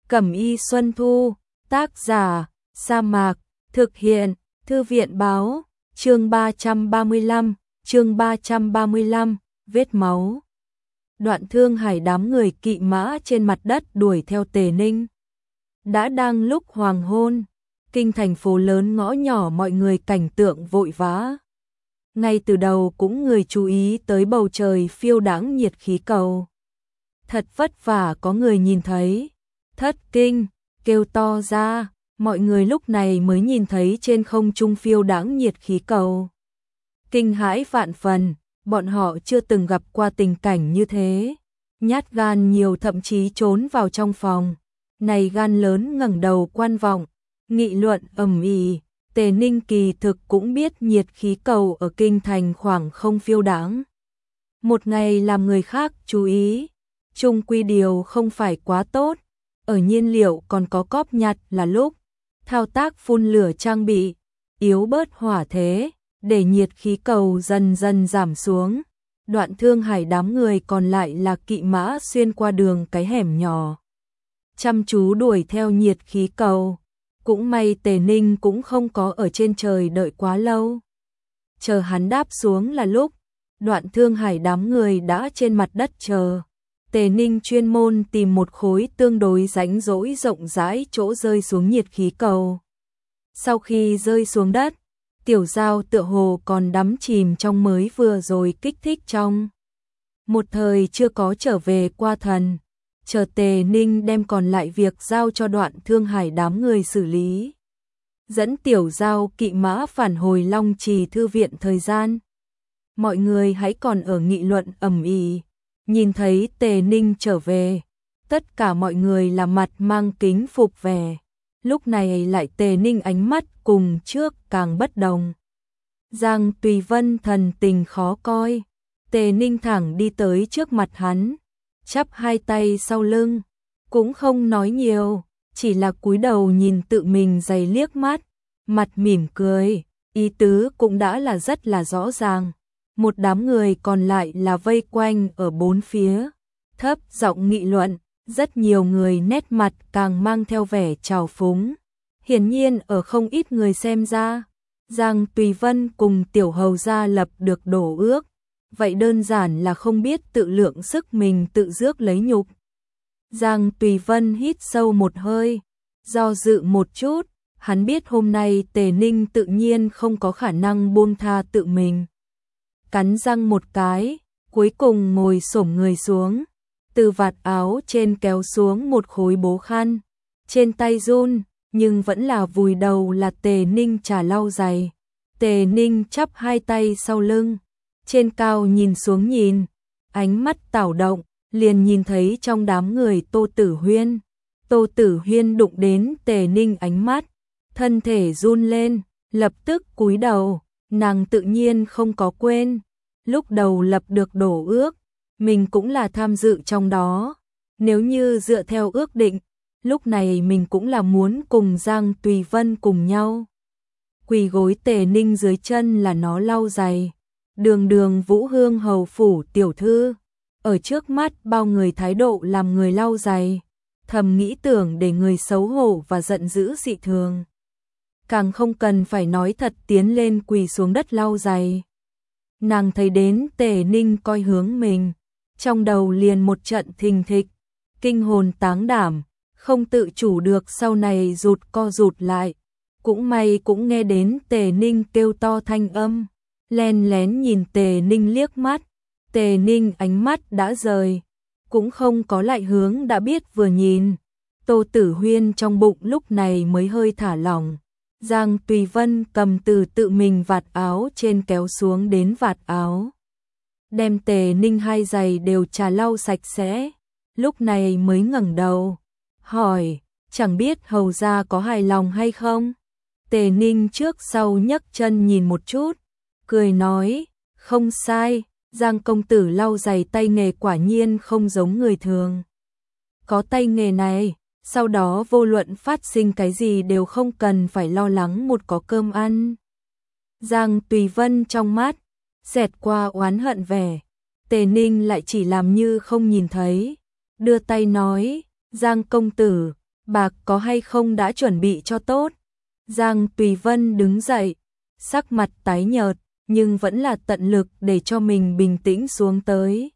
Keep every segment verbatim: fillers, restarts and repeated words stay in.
Cẩm y Xuân Thu, tác giả, Sa Mạc, thực hiện, Thư viện báo, chương ba trăm ba mươi lăm, chương ba trăm ba mươi lăm, vết máu. Đoạn Thương Hải đám người kỵ mã trên mặt đất đuổi theo Tề Ninh. Đã đang lúc hoàng hôn, kinh thành phố lớn ngõ nhỏ mọi người cảnh tượng vội vã. Ngay từ đầu cũng người chú ý tới bầu trời phiêu đãng nhiệt khí cầu. Thật vất vả có người nhìn thấy, thất kinh, kêu to ra, mọi người lúc này mới nhìn thấy trên không trung phiêu đãng nhiệt khí cầu. Kinh hãi vạn phần, bọn họ chưa từng gặp qua tình cảnh như thế. Nhát gan nhiều thậm chí trốn vào trong phòng. Này gan lớn ngẩng đầu quan vọng, nghị luận ầm ĩ. Tề Ninh kỳ thực cũng biết nhiệt khí cầu ở kinh thành khoảng không phiêu đãng. Một ngày làm người khác chú ý, chung quy điều không phải quá tốt. Ở nhiên liệu còn có cóp nhặt là lúc thao tác phun lửa trang bị, yếu bớt hỏa thế, để nhiệt khí cầu dần dần giảm xuống. Đoạn Thương Hải đám người còn lại là kỵ mã xuyên qua đường cái hẻm nhỏ, chăm chú đuổi theo nhiệt khí cầu. Cũng may Tề Ninh cũng không có ở trên trời đợi quá lâu. Chờ hắn đáp xuống là lúc Đoạn Thương Hải đám người đã trên mặt đất chờ. Tề Ninh chuyên môn tìm một khối tương đối rãnh rỗi rộng rãi chỗ rơi xuống nhiệt khí cầu. Sau khi rơi xuống đất, Tiểu Giao tựa hồ còn đắm chìm trong mới vừa rồi kích thích trong. Một thời chưa có trở về qua thần, chờ Tề Ninh đem còn lại việc giao cho Đoạn Thương Hải đám người xử lý. Dẫn Tiểu Giao kỵ mã phản hồi Long Trì thư viện thời gian. Mọi người hãy còn ở nghị luận ầm ĩ. Nhìn thấy Tề Ninh trở về, tất cả mọi người là mặt mang kính phục vẻ. Lúc này lại Tề Ninh ánh mắt cùng trước càng bất đồng. Giang Tùy Vân thần tình khó coi. Tề Ninh thẳng đi tới trước mặt hắn, chắp hai tay sau lưng, cũng không nói nhiều, chỉ là cúi đầu nhìn tự mình giày liếc mắt, mặt mỉm cười, ý tứ cũng đã là rất là rõ ràng. Một đám người còn lại là vây quanh ở bốn phía, thấp giọng nghị luận, rất nhiều người nét mặt càng mang theo vẻ trào phúng. Hiển nhiên ở không ít người xem ra, Giang Tùy Vân cùng Tiểu Hầu gia lập được đổ ước, vậy đơn giản là không biết tự lượng sức mình tự rước lấy nhục. Giang Tùy Vân hít sâu một hơi, do dự một chút, hắn biết hôm nay Tề Ninh tự nhiên không có khả năng buông tha tự mình. Cắn răng một cái, cuối cùng ngồi xổm người xuống, từ vạt áo trên kéo xuống một khối bố khăn, trên tay run, nhưng vẫn là vùi đầu là Tề Ninh trà lau giày. Tề Ninh chắp hai tay sau lưng, trên cao nhìn xuống nhìn, ánh mắt tảo động, liền nhìn thấy trong đám người Tô Tử Huyên. Tô Tử Huyên đụng đến Tề Ninh ánh mắt, thân thể run lên, lập tức cúi đầu. Nàng tự nhiên không có quên, lúc đầu lập được đổ ước, mình cũng là tham dự trong đó. Nếu như dựa theo ước định, lúc này mình cũng là muốn cùng Giang Tùy Vân cùng nhau. Quỳ gối Tề Ninh dưới chân là nó lau giày. Đường đường Vũ Hương hầu phủ tiểu thư, ở trước mắt bao người thái độ làm người lau giày, thầm nghĩ tưởng để người xấu hổ và giận dữ dị thường. Càng không cần phải nói thật tiến lên quỳ xuống đất lau giày. Nàng thấy đến Tề Ninh coi hướng mình, trong đầu liền một trận thình thịch, kinh hồn táng đảm, không tự chủ được sau này rụt co rụt lại. Cũng may cũng nghe đến Tề Ninh kêu to thanh âm, len lén nhìn Tề Ninh liếc mắt. Tề Ninh ánh mắt đã rời, cũng không có lại hướng đã biết vừa nhìn. Tô Tử Huyên trong bụng lúc này mới hơi thả lỏng. Giang Tùy Vân cầm từ tự mình vạt áo trên kéo xuống đến vạt áo, đem Tề Ninh hai giày đều trà lau sạch sẽ, lúc này mới ngẩng đầu, hỏi, chẳng biết hầu gia có hài lòng hay không? Tề Ninh trước sau nhấc chân nhìn một chút, cười nói, không sai, Giang công tử lau giày tay nghề quả nhiên không giống người thường. Có tay nghề này, sau đó vô luận phát sinh cái gì đều không cần phải lo lắng một có cơm ăn. Giang Tùy Vân trong mắt xẹt qua oán hận vẻ, Tề Ninh lại chỉ làm như không nhìn thấy, đưa tay nói, Giang công tử, bạc có hay không đã chuẩn bị cho tốt. Giang Tùy Vân đứng dậy, sắc mặt tái nhợt, nhưng vẫn là tận lực để cho mình bình tĩnh xuống tới.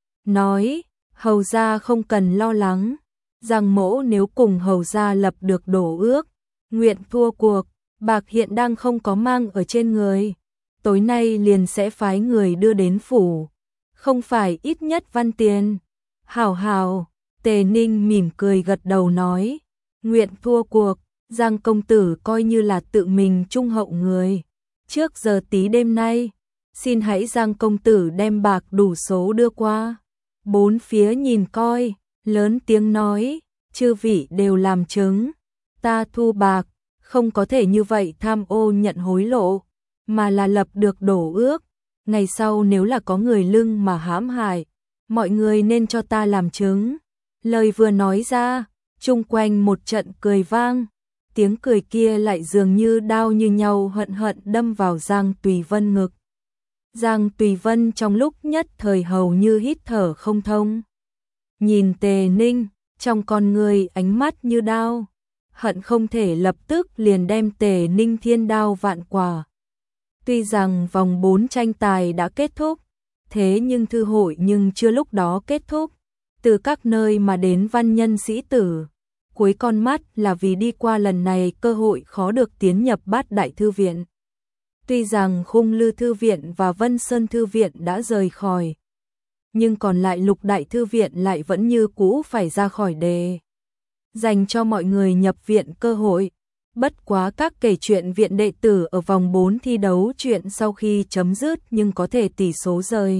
Nói, hầu gia không cần lo lắng, Giang mỗ nếu cùng hầu gia lập được đổ ước, nguyện thua cuộc, bạc hiện đang không có mang ở trên người. Tối nay liền sẽ phái người đưa đến phủ, không phải ít nhất văn tiền. Hảo hảo, Tề Ninh mỉm cười gật đầu nói, nguyện thua cuộc, Giang công tử coi như là tự mình trung hậu người. Trước giờ tí đêm nay, xin hãy Giang công tử đem bạc đủ số đưa qua. Bốn phía nhìn coi, lớn tiếng nói, chư vị đều làm chứng, ta thu bạc, không có thể như vậy tham ô nhận hối lộ, mà là lập được đổ ước. Ngày sau nếu là có người lưng mà hãm hại, mọi người nên cho ta làm chứng. Lời vừa nói ra, chung quanh một trận cười vang, tiếng cười kia lại dường như đao như nhau hận hận đâm vào Giang Tùy Vân ngực. Giang Tùy Vân trong lúc nhất thời hầu như hít thở không thông. Nhìn Tề Ninh, trong con người ánh mắt như đao, hận không thể lập tức liền đem Tề Ninh thiên đao vạn quả. Tuy rằng vòng bốn tranh tài đã kết thúc, thế nhưng thư hội nhưng chưa lúc đó kết thúc. Từ các nơi mà đến văn nhân sĩ tử, cuối con mắt là vì đi qua lần này cơ hội khó được tiến nhập Bát Đại Thư Viện. Tuy rằng Khung Lư Thư Viện và Vân Sơn Thư Viện đã rời khỏi, nhưng còn lại Lục Đại Thư Viện lại vẫn như cũ phải ra khỏi đề, dành cho mọi người nhập viện cơ hội. Bất quá các kể chuyện viện đệ tử ở vòng bốn thi đấu chuyện sau khi chấm dứt nhưng có thể tỷ số rời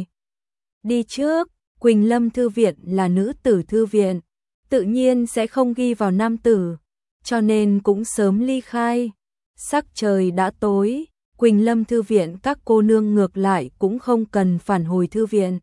đi trước. Quỳnh Lâm Thư Viện là nữ tử thư viện, tự nhiên sẽ không ghi vào nam tử, cho nên cũng sớm ly khai. Sắc trời đã tối, Quỳnh Lâm Thư Viện các cô nương ngược lại cũng không cần phản hồi thư viện,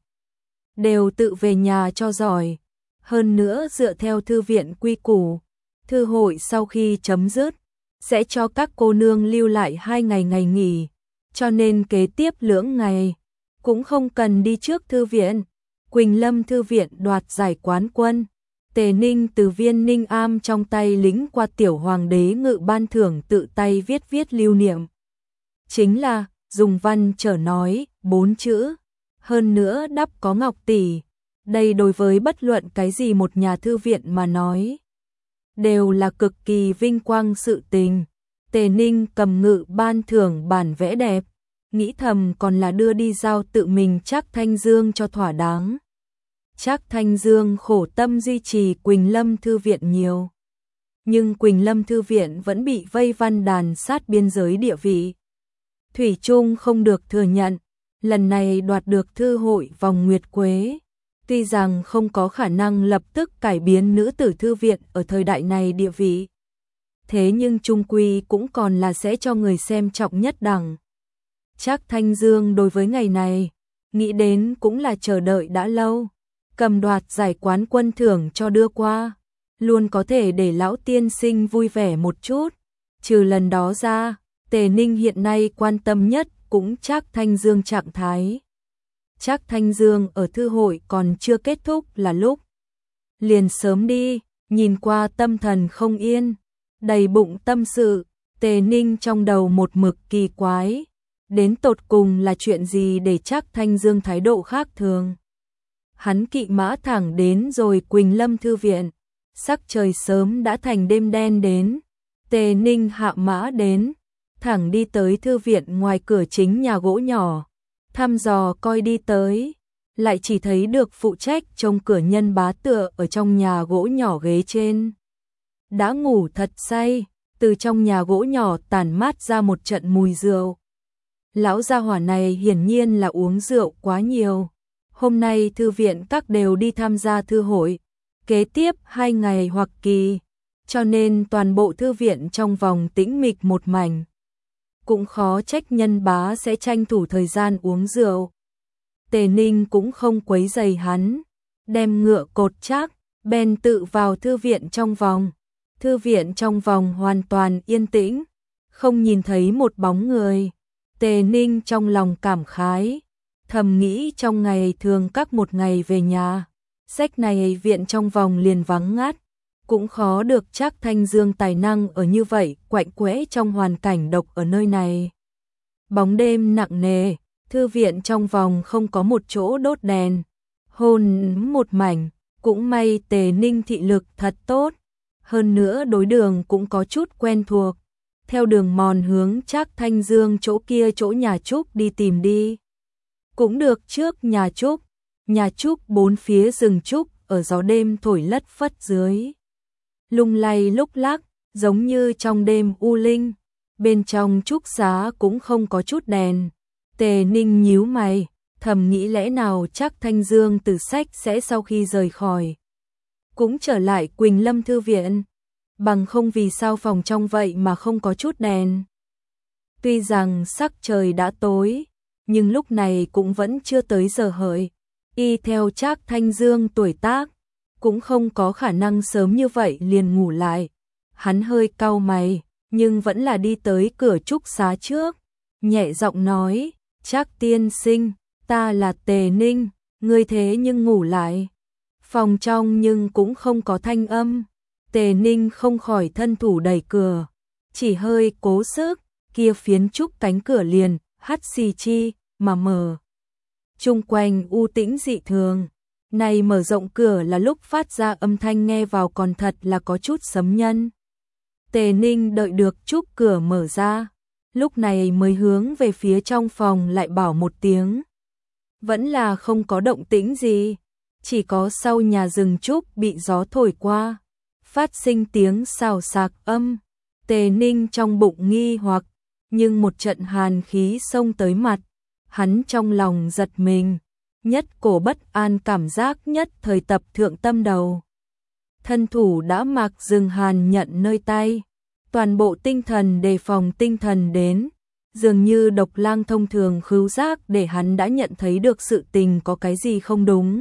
đều tự về nhà cho giỏi. Hơn nữa dựa theo thư viện quy củ, thư hội sau khi chấm dứt sẽ cho các cô nương lưu lại hai ngày ngày nghỉ, cho nên kế tiếp lưỡng ngày cũng không cần đi trước thư viện. Quỳnh Lâm Thư Viện đoạt giải quán quân, Tề Ninh từ viên Ninh Am trong tay lĩnh qua tiểu hoàng đế ngự ban thưởng tự tay viết viết lưu niệm. Chính là, dùng văn trở nói, bốn chữ, hơn nữa đắp có ngọc tỷ. Đây đối với bất luận cái gì một nhà thư viện mà nói, đều là cực kỳ vinh quang sự tình. Tề Ninh cầm ngự ban thưởng bản vẽ đẹp, nghĩ thầm còn là đưa đi giao tự mình Trác Thanh Dương cho thỏa đáng. Trác Thanh Dương khổ tâm duy trì Quỳnh Lâm Thư Viện nhiều, nhưng Quỳnh Lâm Thư Viện vẫn bị vây văn đàn sát biên giới địa vị, thủy chung không được thừa nhận. Lần này đoạt được thư hội vòng Nguyệt Quế, tuy rằng không có khả năng lập tức cải biến nữ tử thư viện ở thời đại này địa vị, thế nhưng chung quy cũng còn là sẽ cho người xem trọng nhất đẳng. Trác Thanh Dương đối với ngày này, nghĩ đến cũng là chờ đợi đã lâu, cầm đoạt giải quán quân thưởng cho đưa qua, luôn có thể để lão tiên sinh vui vẻ một chút. Trừ lần đó ra, Tề Ninh hiện nay quan tâm nhất cũng Trác Thanh Dương trạng thái. Trác Thanh Dương ở thư hội còn chưa kết thúc là lúc liền sớm đi, nhìn qua tâm thần không yên, đầy bụng tâm sự. Tề Ninh trong đầu một mực kỳ quái, đến tột cùng là chuyện gì để Trác Thanh Dương thái độ khác thường. Hắn kỵ mã thẳng đến rồi Quỳnh Lâm Thư Viện, sắc trời sớm đã thành đêm đen đến. Tề Ninh hạ mã đến, thẳng đi tới thư viện ngoài cửa chính nhà gỗ nhỏ, thăm dò coi đi tới, lại chỉ thấy được phụ trách trông cửa nhân bá tựa ở trong nhà gỗ nhỏ ghế trên, đã ngủ thật say. Từ trong nhà gỗ nhỏ tản mát ra một trận mùi rượu. Lão gia hỏa này hiển nhiên là uống rượu quá nhiều. Hôm nay thư viện các đều đi tham gia thư hội, kế tiếp hai ngày hoặc kỳ, cho nên toàn bộ thư viện trong vòng tĩnh mịch một mảnh. Cũng khó trách nhân bá sẽ tranh thủ thời gian uống rượu. Tề Ninh cũng không quấy rầy hắn, đem ngựa cột chắc, bèn tự vào thư viện trong vòng. Thư viện trong vòng hoàn toàn yên tĩnh, không nhìn thấy một bóng người. Tề Ninh trong lòng cảm khái, thầm nghĩ trong ngày thường các một ngày về nhà, sách này viện trong vòng liền vắng ngắt, cũng khó được Trác Thanh Dương tài năng ở như vậy, quạnh quẽ trong hoàn cảnh độc ở nơi này. Bóng đêm nặng nề, thư viện trong vòng không có một chỗ đốt đèn, hôn một mảnh, cũng may Tề Ninh thị lực thật tốt, hơn nữa đối đường cũng có chút quen thuộc, theo đường mòn hướng Trác Thanh Dương chỗ kia chỗ nhà Trúc đi tìm đi. Cũng được trước nhà Trúc, nhà Trúc bốn phía rừng trúc ở gió đêm thổi lất phất dưới. Lung lay lúc lắc, giống như trong đêm u linh, bên trong trúc xá cũng không có chút đèn. Tề Ninh nhíu mày, thầm nghĩ lẽ nào chắc Thanh Dương từ sách sẽ sau khi rời khỏi cũng trở lại Quỳnh Lâm Thư Viện, bằng không vì sao phòng trong vậy mà không có chút đèn. Tuy rằng sắc trời đã tối, nhưng lúc này cũng vẫn chưa tới giờ hợi, y theo Trác Thanh Dương tuổi tác, cũng không có khả năng sớm như vậy liền ngủ lại. Hắn hơi cau mày, nhưng vẫn là đi tới cửa trúc xá trước, nhẹ giọng nói, Trác tiên sinh, ta là Tề Ninh, ngươi thế nhưng ngủ lại. Phòng trong nhưng cũng không có thanh âm, Tề Ninh không khỏi thân thủ đẩy cửa, chỉ hơi cố sức, kia phiến trúc cánh cửa liền, hắt xì chi, mà mở. Chung quanh u tĩnh dị thường, này mở rộng cửa là lúc phát ra âm thanh nghe vào còn thật là có chút sấm nhân. Tề Ninh đợi được trúc cửa mở ra, lúc này mới hướng về phía trong phòng lại bảo một tiếng. Vẫn là không có động tĩnh gì, chỉ có sau nhà rừng trúc bị gió thổi qua, phát sinh tiếng xào xạc âm. Tề Ninh trong bụng nghi hoặc, nhưng một trận hàn khí xông tới mặt, hắn trong lòng giật mình, nhất cổ bất an cảm giác nhất thời tập thượng tâm đầu. Thân thủ đã mặc dừng hàn nhận nơi tay, toàn bộ tinh thần đề phòng tinh thần đến, dường như độc lang thông thường khứu giác để hắn đã nhận thấy được sự tình có cái gì không đúng.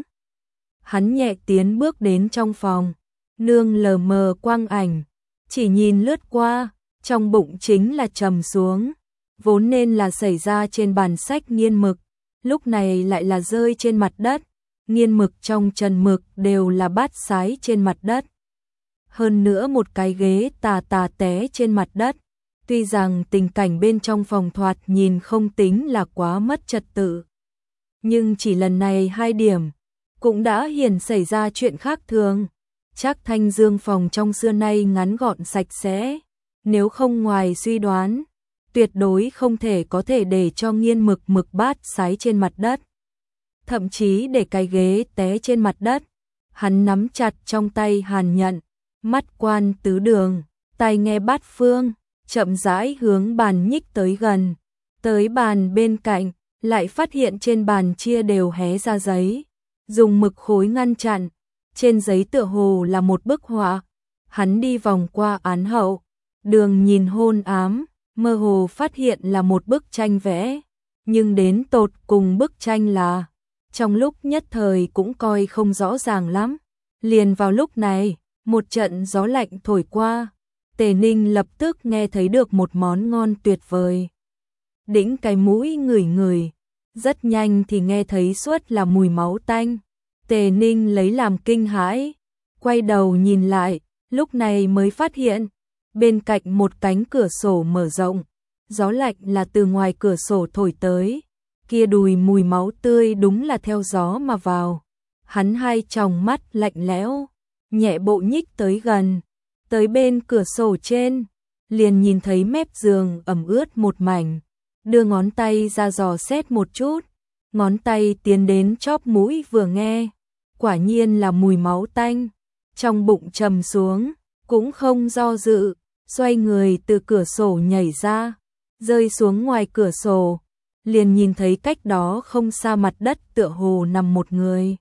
Hắn nhẹ tiến bước đến trong phòng, nương lờ mờ quang ảnh, chỉ nhìn lướt qua, trong bụng chính là trầm xuống, vốn nên là xảy ra trên bàn sách nghiên mực, lúc này lại là rơi trên mặt đất, nghiên mực trong trần mực đều là bát sái trên mặt đất. Hơn nữa một cái ghế tà tà té trên mặt đất, tuy rằng tình cảnh bên trong phòng thoạt nhìn không tính là quá mất trật tự, nhưng chỉ lần này hai điểm, cũng đã hiển xảy ra chuyện khác thường. Trác Thanh Dương phòng trong xưa nay ngắn gọn sạch sẽ, nếu không ngoài suy đoán, tuyệt đối không thể có thể để cho nghiên mực mực bát sái trên mặt đất. Thậm chí để cái ghế té trên mặt đất, hắn nắm chặt trong tay hàn nhận, mắt quan tứ đường, tai nghe bát phương, chậm rãi hướng bàn nhích tới gần. Tới bàn bên cạnh, lại phát hiện trên bàn chia đều hé ra giấy, dùng mực khối ngăn chặn, trên giấy tựa hồ là một bức họa. Hắn đi vòng qua án hậu, đường nhìn hôn ám, mơ hồ phát hiện là một bức tranh vẽ, nhưng đến tột cùng bức tranh là, trong lúc nhất thời cũng coi không rõ ràng lắm. Liền vào lúc này, một trận gió lạnh thổi qua, Tề Ninh lập tức nghe thấy được một món ngon tuyệt vời. Đĩnh cái mũi ngửi ngửi, rất nhanh thì nghe thấy suốt là mùi máu tanh. Tề Ninh lấy làm kinh hãi, quay đầu nhìn lại, lúc này mới phát hiện, bên cạnh một cánh cửa sổ mở rộng, gió lạnh là từ ngoài cửa sổ thổi tới, kia đùi mùi máu tươi đúng là theo gió mà vào. Hắn hai tròng mắt lạnh lẽo, nhẹ bộ nhích tới gần, tới bên cửa sổ trên, liền nhìn thấy mép giường ẩm ướt một mảnh, đưa ngón tay ra dò xét một chút, ngón tay tiến đến chóp mũi vừa nghe, quả nhiên là mùi máu tanh, trong bụng trầm xuống, cũng không do dự, xoay người từ cửa sổ nhảy ra, rơi xuống ngoài cửa sổ, liền nhìn thấy cách đó không xa mặt đất tựa hồ nằm một người.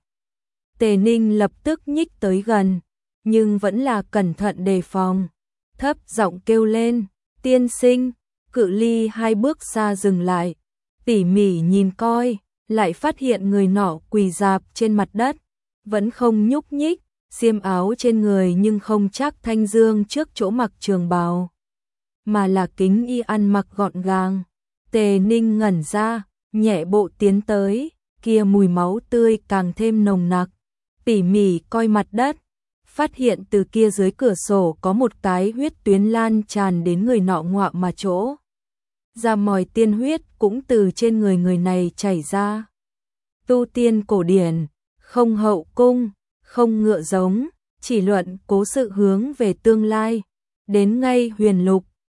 Tề Ninh lập tức nhích tới gần, nhưng vẫn là cẩn thận đề phòng, thấp giọng kêu lên, tiên sinh, cự ly hai bước xa dừng lại, tỉ mỉ nhìn coi, lại phát hiện người nọ quỳ rạp trên mặt đất, vẫn không nhúc nhích, xiêm áo trên người nhưng không chắc Thanh Dương trước chỗ mặc trường bào, mà là kính y ăn mặc gọn gàng. Tề Ninh ngẩn ra, nhẹ bộ tiến tới, kia mùi máu tươi càng thêm nồng nặc, tỉ mỉ coi mặt đất, phát hiện từ kia dưới cửa sổ có một cái huyết tuyến lan tràn đến người nọ ngoạ mà chỗ. Ra mòi tiên huyết cũng từ trên người người này chảy ra. Tu tiên cổ điển, không hậu cung, không ngựa giống, chỉ luận cố sự hướng về tương lai. Đến ngay huyền lục,